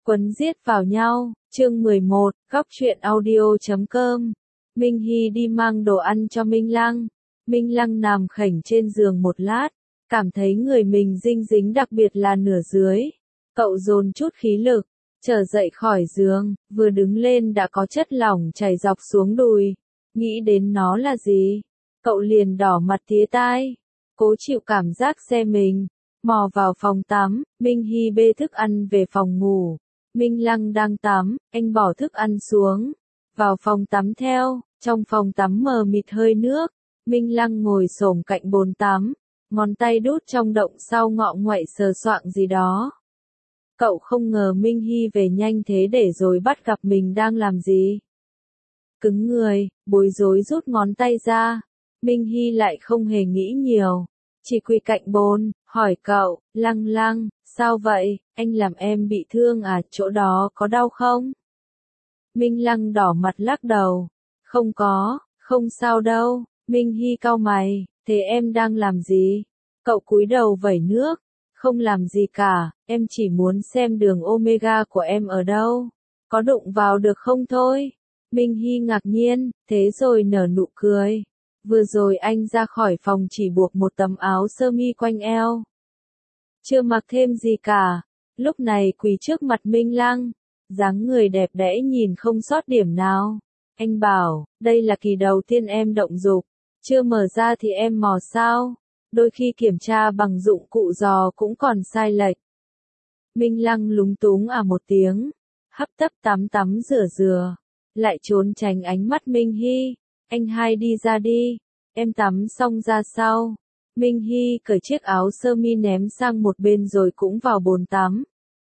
Quấn giết vào nhau, chương 11, góc truyện audio.com. Minh Hy đi mang đồ ăn cho Minh Lăng. Minh Lăng nằm khểnh trên giường một lát, cảm thấy người mình dinh dính, đặc biệt là nửa dưới. Cậu dồn chút khí lực, trở dậy khỏi giường, vừa đứng lên đã có chất lỏng chảy dọc xuống đùi. Nghĩ đến nó là gì? Cậu liền đỏ mặt tía tai, cố chịu cảm giác xe mình. Mò vào phòng tắm, Minh Hy bê thức ăn về phòng ngủ. Minh Lăng đang tắm, anh bỏ thức ăn xuống, vào phòng tắm theo, trong phòng tắm mờ mịt hơi nước. Minh Lăng ngồi xổm cạnh bồn tắm, ngón tay đút trong động sau ngọ nguậy sờ soạng gì đó. Cậu không ngờ Minh Hy về nhanh thế để rồi bắt gặp mình đang làm gì. Cứng người, bối rối rút ngón tay ra. Minh Hy lại không hề nghĩ nhiều, chỉ quỳ cạnh bồn, hỏi cậu, Lăng Lăng, sao vậy, anh làm em bị thương à, chỗ đó có đau không? Minh Lăng đỏ mặt lắc đầu, không có, không sao đâu. Minh Hy cau mày, thế em đang làm gì? Cậu cúi đầu vẩy nước, không làm gì cả, em chỉ muốn xem đường omega của em ở đâu, có đụng vào được không thôi. Minh Hy ngạc nhiên, thế rồi nở nụ cười. Vừa rồi anh ra khỏi phòng chỉ buộc một tấm áo sơ mi quanh eo, chưa mặc thêm gì cả. Lúc này quỳ trước mặt Minh Lăng, dáng người đẹp đẽ nhìn không sót điểm nào. Anh bảo, đây là kỳ đầu tiên em động dục, chưa mở ra thì em mò sao? Đôi khi kiểm tra bằng dụng cụ dò cũng còn sai lệch. Minh Lăng lúng túng một tiếng, hấp tấp tắm rửa, lại trốn tránh ánh mắt Minh Hy. Anh hai đi ra đi, em tắm xong ra sau. Minh Hy cởi chiếc áo sơ mi ném sang một bên rồi cũng vào bồn tắm.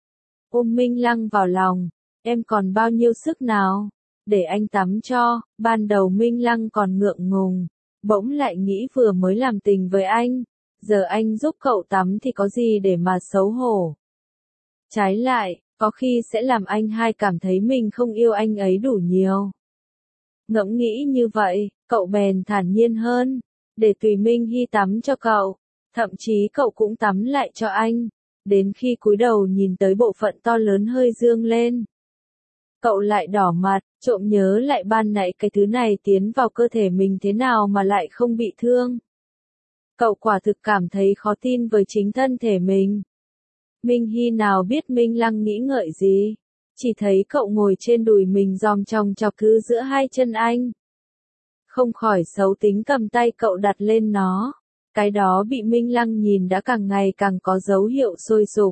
Ôm Minh Lăng vào lòng, em còn bao nhiêu sức nào, để anh tắm cho. Ban đầu Minh Lăng còn ngượng ngùng, bỗng lại nghĩ vừa mới làm tình với anh, giờ anh giúp cậu tắm thì có gì để mà xấu hổ. Trái lại, có khi sẽ làm anh hai cảm thấy mình không yêu anh ấy đủ nhiều. Ngẫm nghĩ như vậy, cậu bèn thản nhiên hơn, để tùy Minh Hy tắm cho cậu, thậm chí cậu cũng tắm lại cho anh, đến khi cúi đầu nhìn tới bộ phận to lớn hơi dương lên. Cậu lại đỏ mặt, trộm nhớ lại ban nãy cái thứ này tiến vào cơ thể mình thế nào mà lại không bị thương. Cậu quả thực cảm thấy khó tin với chính thân thể mình. Minh Hy nào biết Minh Lăng nghĩ ngợi gì, chỉ thấy cậu ngồi trên đùi mình dòm chòng chọc cứ giữa hai chân anh. Không khỏi xấu tính cầm tay cậu đặt lên nó. Cái đó bị Minh Lăng nhìn đã càng ngày càng có dấu hiệu sôi sục.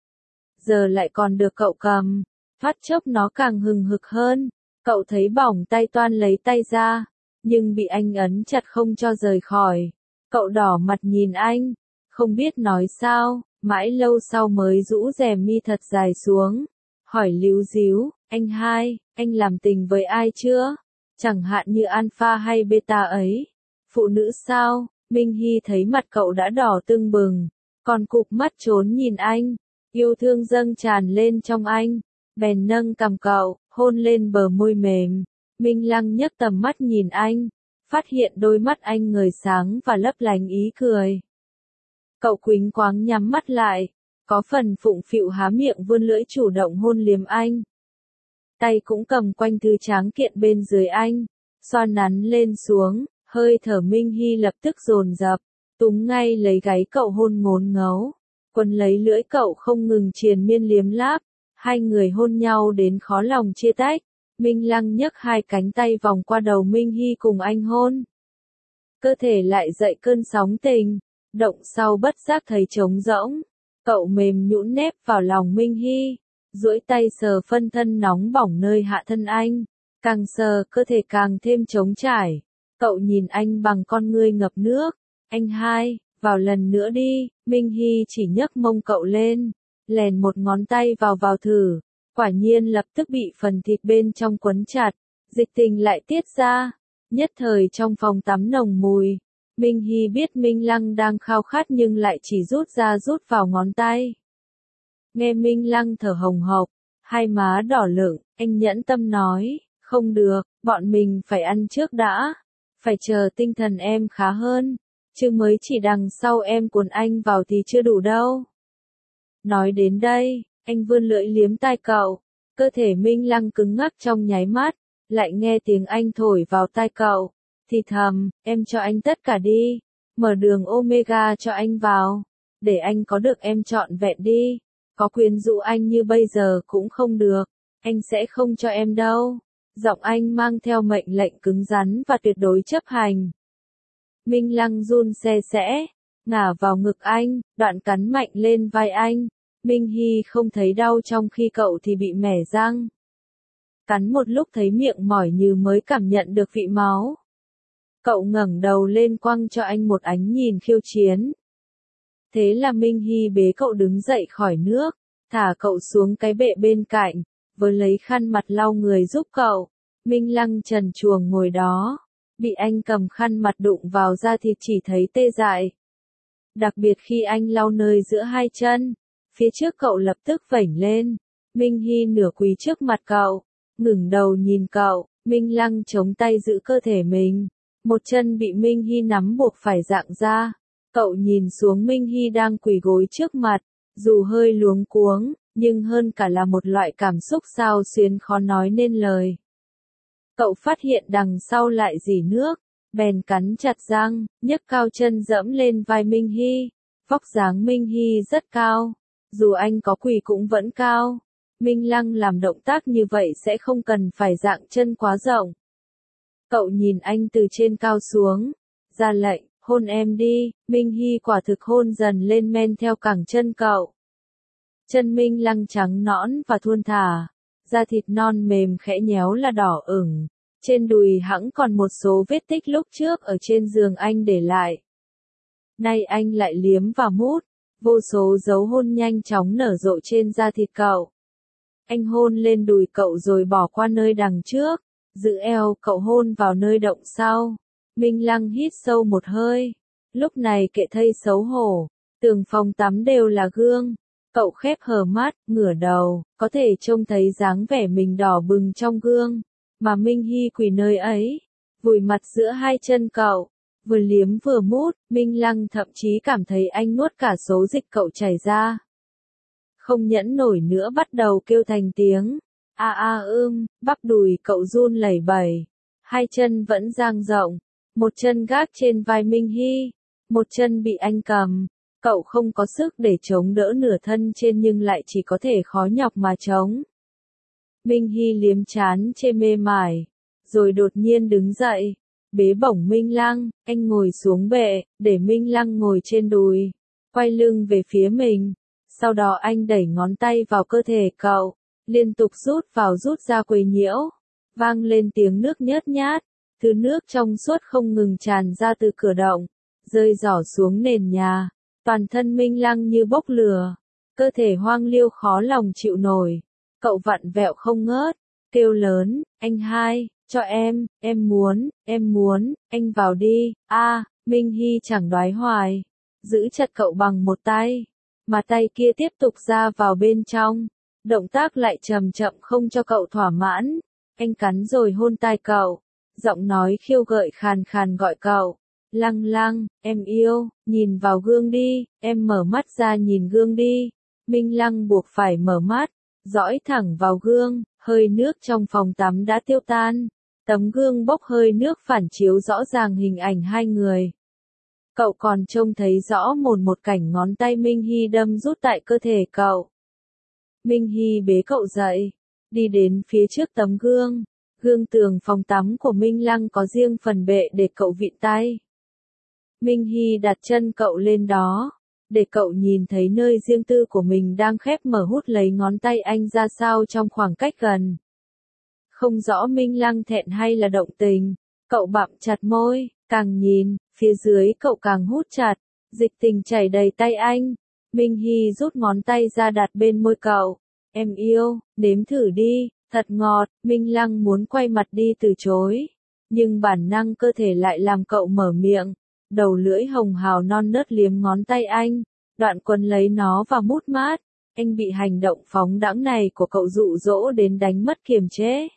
Giờ lại còn được cậu cầm, phát chốc nó càng hừng hực hơn. Cậu thấy bỏng tay toan lấy tay ra, nhưng bị anh ấn chặt không cho rời khỏi. Cậu đỏ mặt nhìn anh, không biết nói sao, mãi lâu sau mới rũ rèm mi thật dài xuống, hỏi líu díu, anh hai, anh làm tình với ai chưa? Chẳng hạn như alpha hay beta ấy. Phụ nữ sao? Minh Hy thấy mặt cậu đã đỏ tưng bừng, còn cụp mắt trốn nhìn anh, yêu thương dâng tràn lên trong anh, bèn nâng cằm cậu, hôn lên bờ môi mềm. Minh Lăng nhấc tầm mắt nhìn anh, phát hiện đôi mắt anh ngời sáng và lấp lánh ý cười. Cậu quýnh quáng nhắm mắt lại, có phần phụng phịu há miệng vươn lưỡi chủ động hôn liếm anh. Tay cũng cầm quanh thứ tráng kiện bên dưới anh, xoa nắn lên xuống, hơi thở Minh Hy lập tức dồn dập, túm ngay lấy gáy cậu hôn ngốn ngấu, quấn lấy lưỡi cậu không ngừng triền miên liếm láp, hai người hôn nhau đến khó lòng chia tách. Minh Lăng nhấc hai cánh tay vòng qua đầu Minh Hy cùng anh hôn. Cơ thể lại dậy cơn sóng tình, động sau bất giác thấy trống rỗng, cậu mềm nhũn nép vào lòng Minh Hy, duỗi tay sờ phân thân nóng bỏng nơi hạ thân anh, càng sờ cơ thể càng thêm trống trải. Cậu nhìn anh bằng con ngươi ngập nước, anh hai, vào lần nữa đi. Minh Hy chỉ nhấc mông cậu lên, lèn một ngón tay vào thử, quả nhiên lập tức bị phần thịt bên trong quấn chặt, dịch tình lại tiết ra, nhất thời trong phòng tắm nồng mùi. Minh Hy biết Minh Lăng đang khao khát nhưng lại chỉ rút ra rút vào ngón tay. Nghe Minh Lăng thở hồng hộc, hai má đỏ lựng, anh nhẫn tâm nói, không được, bọn mình phải ăn trước đã, phải chờ tinh thần em khá hơn, chứ mới chỉ đằng sau em cuốn anh vào thì chưa đủ đâu. Nói đến đây, Anh vươn lưỡi liếm tai cậu. Cơ thể Minh Lăng cứng ngắc trong nháy mắt, lại nghe tiếng anh thổi vào tai cậu. Thì thầm, em cho anh tất cả đi. Mở đường Omega cho anh vào. Để anh có được em trọn vẹn đi. Có quyến rũ anh như bây giờ cũng không được. Anh sẽ không cho em đâu. Giọng anh mang theo mệnh lệnh cứng rắn và tuyệt đối chấp hành. Minh Lăng run se sẽ, ngả vào ngực anh, đoạn cắn mạnh lên vai anh. Minh Hy không thấy đau trong khi cậu thì bị mẻ răng. Cắn một lúc thấy miệng mỏi như mới cảm nhận được vị máu. Cậu ngẩng đầu lên quăng cho anh một ánh nhìn khiêu chiến. Thế là Minh Hy bế cậu đứng dậy khỏi nước, thả cậu xuống cái bệ bên cạnh, với lấy khăn mặt lau người giúp cậu. Minh Lăng trần truồng ngồi đó, bị anh cầm khăn mặt đụng vào da thịt chỉ thấy tê dại. Đặc biệt khi anh lau nơi giữa hai chân, phía trước cậu lập tức vểnh lên. Minh Hy nửa quỳ trước mặt cậu, ngẩng đầu nhìn cậu. Minh Lăng chống tay giữ cơ thể mình, một chân bị Minh Hy nắm buộc phải dạng ra. Cậu nhìn xuống Minh Hy đang quỳ gối trước mặt, dù hơi luống cuống, nhưng hơn cả là một loại cảm xúc xao xuyến khó nói nên lời. Cậu phát hiện đằng sau lại rỉ nước, bèn cắn chặt răng, nhấc cao chân dẫm lên vai Minh Hy. Vóc dáng Minh Hy rất cao, dù anh có quỳ cũng vẫn cao. Minh Lăng làm động tác như vậy sẽ không cần phải dạng chân quá rộng. Cậu nhìn anh từ trên cao xuống, ra lệnh, hôn em đi. Minh Hy quả thực hôn dần lên men theo cẳng chân cậu. Chân Minh Lăng trắng nõn và thuôn thả, da thịt non mềm khẽ nhéo là đỏ ửng. Trên đùi hẵng còn một số vết tích lúc trước ở trên giường anh để lại. Nay anh lại liếm và mút, vô số dấu hôn nhanh chóng nở rộ trên da thịt cậu. Anh hôn lên đùi cậu rồi bỏ qua nơi đằng trước, giữ eo cậu hôn vào nơi động sau. Minh Lăng hít sâu một hơi, lúc này kệ thây xấu hổ, tường phòng tắm đều là gương. Cậu khép hờ mắt, ngửa đầu, có thể trông thấy dáng vẻ mình đỏ bừng trong gương, mà Minh Hy quỳ nơi ấy, vùi mặt giữa hai chân cậu, vừa liếm vừa mút. Minh Lăng thậm chí cảm thấy anh nuốt cả số dịch cậu chảy ra. Không nhẫn nổi nữa bắt đầu kêu thành tiếng, bắp đùi cậu run lẩy bẩy, hai chân vẫn dang rộng, một chân gác trên vai Minh Hy, một chân bị anh cầm. Cậu không có sức để chống đỡ nửa thân trên nhưng lại chỉ có thể khó nhọc mà chống. Minh Hy liếm trán chê mê mải, rồi đột nhiên đứng dậy, bế bổng Minh Lăng. Anh ngồi xuống bệ, để Minh Lăng ngồi trên đùi, quay lưng về phía mình. Sau đó anh đẩy ngón tay vào cơ thể cậu, liên tục rút vào rút ra quấy nhiễu, vang lên tiếng nước nhớt nhát, thứ nước trong suốt không ngừng tràn ra từ cửa động, rơi rỏ xuống nền nhà. Toàn thân Minh Lăng như bốc lửa, cơ thể hoang liêu khó lòng chịu nổi. Cậu vặn vẹo không ngớt, kêu lớn, anh hai, cho em muốn, anh vào đi. Minh Hy chẳng đoái hoài, giữ chặt cậu bằng một tay, mà tay kia tiếp tục ra vào bên trong. Động tác lại chậm chậm không cho cậu thỏa mãn. Anh cắn rồi hôn tai cậu, giọng nói khiêu gợi khàn khàn gọi cậu. Lăng Lăng, em yêu, nhìn vào gương đi, em mở mắt ra nhìn gương đi. Minh Lăng buộc phải mở mắt, dõi thẳng vào gương, hơi nước trong phòng tắm đã tiêu tan. Tấm gương bốc hơi nước phản chiếu rõ ràng hình ảnh hai người. Cậu còn trông thấy rõ một cảnh ngón tay Minh Hy đâm rút tại cơ thể cậu. Minh Hy bế cậu dậy, đi đến phía trước tấm gương. Gương tường phòng tắm của Minh Lăng có riêng phần bệ để cậu vịn tay. Minh Hy đặt chân cậu lên đó, để cậu nhìn thấy nơi riêng tư của mình đang khép mở hút lấy ngón tay anh ra sao trong khoảng cách gần. Không rõ Minh Lăng thẹn hay là động tình, cậu bặm chặt môi, càng nhìn, phía dưới cậu càng hút chặt, dịch tình chảy đầy tay anh. Minh Hy rút ngón tay ra đặt bên môi cậu, em yêu, nếm thử đi, thật ngọt. Minh Lăng muốn quay mặt đi từ chối, nhưng bản năng cơ thể lại làm cậu mở miệng. Đầu lưỡi hồng hào non nớt liếm ngón tay anh, đoạn quấn lấy nó và mút mát. Anh bị hành động phóng đãng này của cậu dụ dỗ đến đánh mất kiềm chế.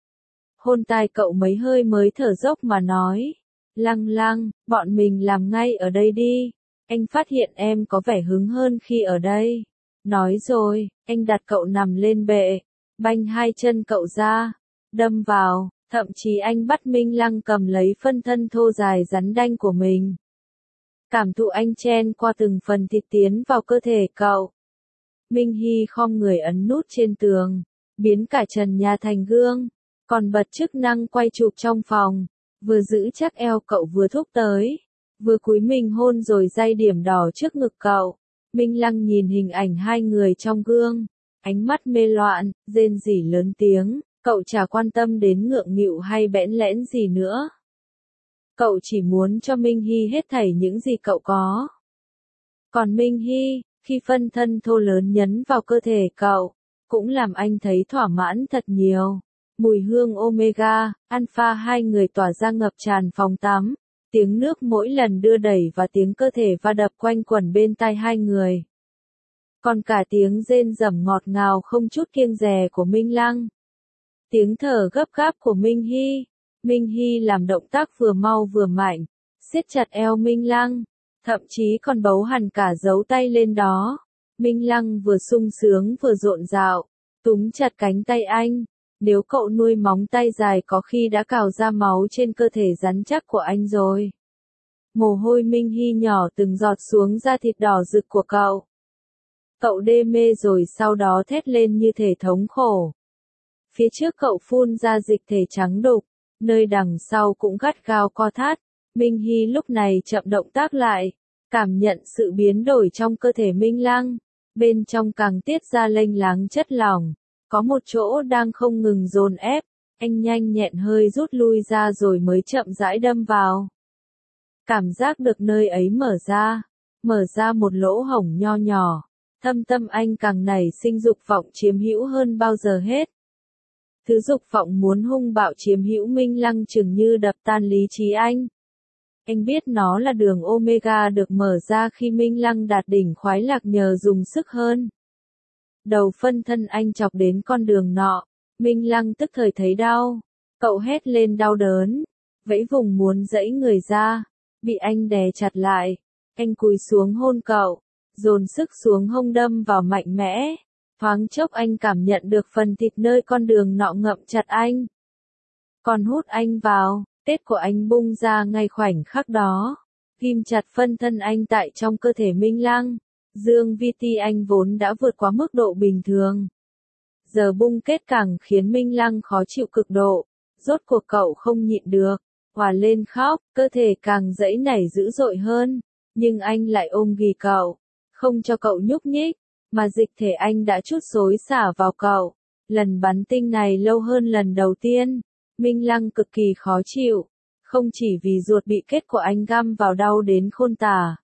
Hôn tai cậu mấy hơi mới thở dốc mà nói, Lăng Lăng, bọn mình làm ngay ở đây đi. Anh phát hiện em có vẻ hứng hơn khi ở đây. Nói rồi, anh đặt cậu nằm lên bệ, banh hai chân cậu ra, đâm vào, thậm chí anh bắt Minh Lăng cầm lấy phân thân thô dài rắn đanh của mình. Cảm thụ anh chen qua từng phần thịt tiến vào cơ thể cậu. Minh Hy khom người ấn nút trên tường, biến cả trần nhà thành gương, còn bật chức năng quay chụp trong phòng, vừa giữ chắc eo cậu vừa thúc tới, vừa cúi mình hôn rồi day điểm đỏ trước ngực cậu. Minh Lăng nhìn hình ảnh hai người trong gương, ánh mắt mê loạn, rên rỉ lớn tiếng, cậu chả quan tâm đến ngượng nghịu hay bẽn lẽn gì nữa. Cậu chỉ muốn cho Minh Hy hết thảy những gì cậu có. Còn Minh Hy, khi phân thân thô lớn nhấn vào cơ thể cậu, cũng làm anh thấy thỏa mãn thật nhiều. Mùi hương Omega, Alpha hai người tỏa ra ngập tràn phòng tắm. Tiếng nước mỗi lần đưa đẩy và tiếng cơ thể va đập quanh quẩn bên tai hai người. Còn cả tiếng rên rẩm ngọt ngào không chút kiêng dè của Minh Lăng. Tiếng thở gấp gáp của Minh Hy. Minh Hy làm động tác vừa mau vừa mạnh, siết chặt eo Minh Lăng, thậm chí còn bấu hẳn cả dấu tay lên đó. Minh Lăng vừa sung sướng vừa rộn rạo, túm chặt cánh tay anh. Nếu cậu nuôi móng tay dài có khi đã cào ra máu trên cơ thể rắn chắc của anh rồi. Mồ hôi Minh Hy nhỏ từng giọt xuống da thịt đỏ rực của cậu. Cậu đê mê rồi sau đó thét lên như thể thống khổ. Phía trước cậu phun ra dịch thể trắng đục, nơi đằng sau cũng gắt gao co thắt. Minh Hy lúc này chậm động tác lại, cảm nhận sự biến đổi trong cơ thể Minh Lăng. Bên trong càng tiết ra lênh láng chất lỏng. Có một chỗ đang không ngừng dồn ép, anh nhanh nhẹn hơi rút lui ra rồi mới chậm rãi đâm vào. Cảm giác được nơi ấy mở ra một lỗ hổng nho nhỏ, thâm tâm anh càng nảy sinh dục vọng chiếm hữu hơn bao giờ hết. Thứ dục vọng muốn hung bạo chiếm hữu Minh Lăng chừng như đập tan lý trí anh. Anh biết nó là đường Omega được mở ra khi Minh Lăng đạt đỉnh khoái lạc nhờ dùng sức hơn. Đầu phân thân anh chọc đến con đường nọ, Minh Lăng tức thời thấy đau, cậu hét lên đau đớn, vẫy vùng muốn giãy người ra, bị anh đè chặt lại, anh cúi xuống hôn cậu, dồn sức xuống hông đâm vào mạnh mẽ, thoáng chốc anh cảm nhận được phần thịt nơi con đường nọ ngậm chặt anh. Còn hút anh vào, tết của anh bung ra ngay khoảnh khắc đó, ghim chặt phân thân anh tại trong cơ thể Minh Lăng. Dương VT anh vốn đã vượt quá mức độ bình thường. Giờ bung kết càng khiến Minh Lăng khó chịu cực độ. Rốt cuộc cậu không nhịn được, hòa lên khóc, cơ thể càng giãy nảy dữ dội hơn. Nhưng anh lại ôm ghì cậu, không cho cậu nhúc nhích, mà dịch thể anh đã trút xối xả vào cậu. Lần bắn tinh này lâu hơn lần đầu tiên. Minh Lăng cực kỳ khó chịu, không chỉ vì ruột bị kết của anh găm vào đau đến khôn tả.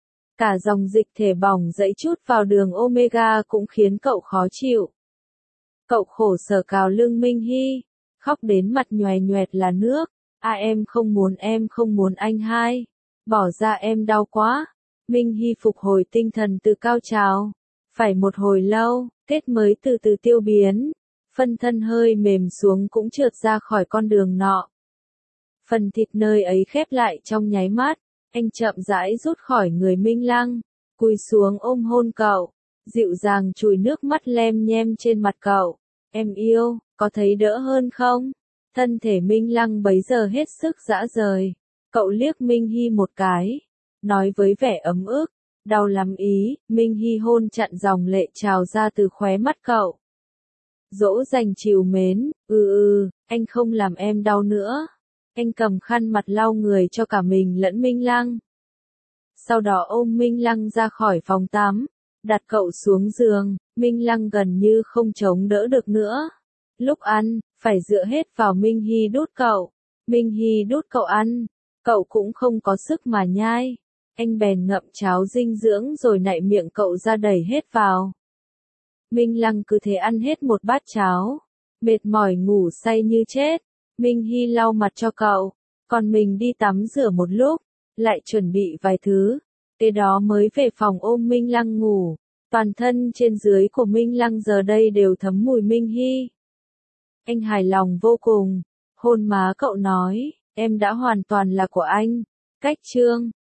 Cả dòng dịch thể bỏng dẫy chút vào đường Omega cũng khiến cậu khó chịu. Cậu khổ sở cào lưng Minh Hy, khóc đến mặt nhòe nhoẹt là nước. Em không muốn anh hai. Bỏ ra em đau quá. Minh Hy phục hồi tinh thần từ cao trào. Phải một hồi lâu, kết mới từ từ tiêu biến. Phân thân hơi mềm xuống cũng trượt ra khỏi con đường nọ. Phần thịt nơi ấy khép lại trong nháy mắt. Anh chậm rãi rút khỏi người Minh Lăng, cúi xuống ôm hôn cậu, dịu dàng chùi nước mắt lem nhem trên mặt cậu. Em yêu, có thấy đỡ hơn không? Thân thể Minh Lăng bấy giờ hết sức rã rời. Cậu liếc Minh Hy một cái, nói với vẻ ấm ức, đau lắm ý. Minh Hy hôn chặn dòng lệ trào ra từ khóe mắt cậu. Dỗ dành trìu mến, anh không làm em đau nữa. Anh cầm khăn mặt lau người cho cả mình lẫn Minh Lăng. Sau đó ôm Minh Lăng ra khỏi phòng tắm, đặt cậu xuống giường, Minh Lăng gần như không chống đỡ được nữa. Lúc ăn, phải dựa hết vào Minh Hy đút cậu. Minh Hy đút cậu ăn, cậu cũng không có sức mà nhai. Anh bèn ngậm cháo dinh dưỡng rồi nạy miệng cậu ra đẩy hết vào. Minh Lăng cứ thế ăn hết một bát cháo, mệt mỏi ngủ say như chết. Minh Hy lau mặt cho cậu, còn mình đi tắm rửa một lúc, lại chuẩn bị vài thứ, kế đó mới về phòng ôm Minh Lăng ngủ. Toàn thân trên dưới của Minh Lăng giờ đây đều thấm mùi Minh Hy. Anh hài lòng vô cùng, hôn má cậu nói, em đã hoàn toàn là của anh. Cách chương